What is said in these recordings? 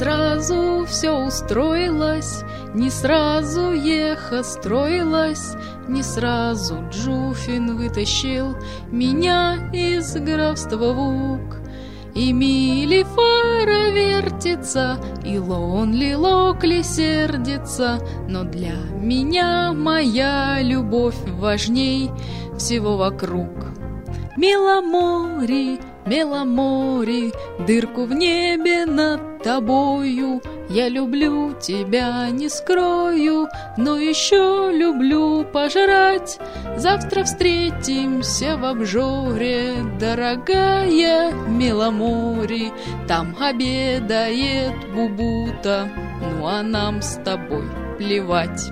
сразу все устроилось, не сразу еха строилась, не сразу Джуфин вытащил меня из графства Вук. И Милифара вертится, и Лонли Локли сердится, но для меня моя любовь важней всего вокруг. Миломори, Миломори, дырку в небе над тобою, я люблю тебя, не скрою, но еще люблю пожрать. Завтра встретимся в обжоре, дорогая Миломори, там обедает Бубута, ну а нам с тобой плевать.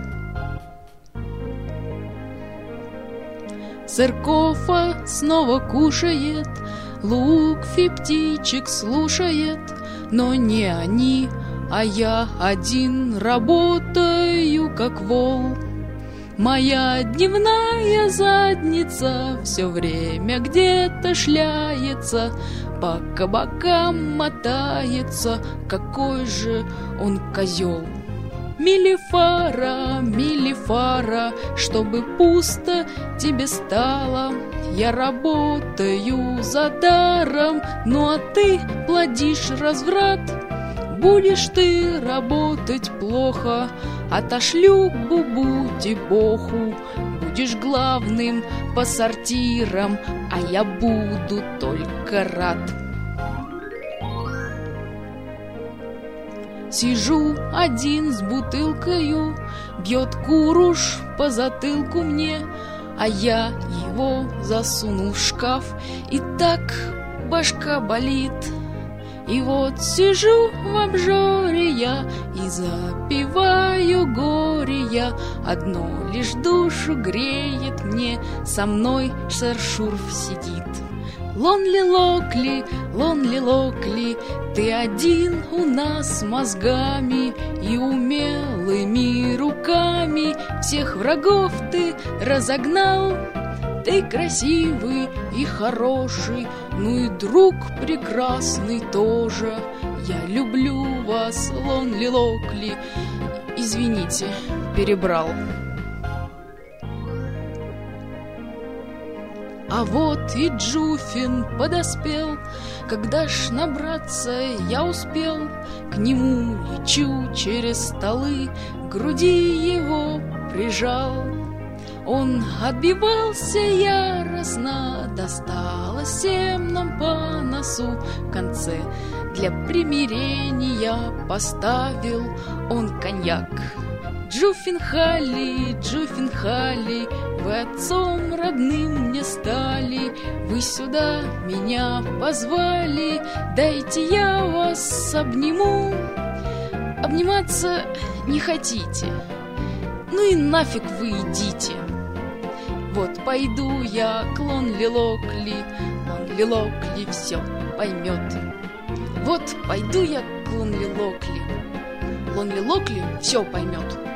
Церкова снова кушает, Лукфи птичек слушает, но не они, а я один работаю, как вол. Моя дневная задница все время где-то шляется, по кабакам мотается, какой же он козел. Милифара, Милифара, чтобы пусто тебе стало, я работаю за даром, ну а ты плодишь разврат. Будешь ты работать плохо, отошлю к Бубуте Боху. Будешь главным по сортирам, а я буду только рад. Сижу один с бутылкою, бьет Куруш по затылку мне, а я его засунул в шкаф, и так башка болит. И вот сижу в обжоре я и запиваю горе я, одно лишь душу греет мне, со мной сэр Шурф сидит. Лонли Локли, ты один у нас с мозгами и умелыми руками, всех врагов ты разогнал. Ты красивый и хороший, ну и друг прекрасный тоже. Я люблю вас, Лонли Локли. Извините, перебрал. А вот и Джуфин подоспел, когда ж набраться я успел. К нему лечу через столы, к груди его прижал. Он отбивался яростно, досталось всем нам по носу. В конце для примирения поставил он коньяк. Джуфин Халли, вы отцом родным мне стали, вы сюда меня позвали, дайте я вас обниму. Обниматься не хотите, ну и нафиг вы идите. Вот пойду я к Лонли Локли все поймет. Вот пойду я к Лонли Локли все поймет.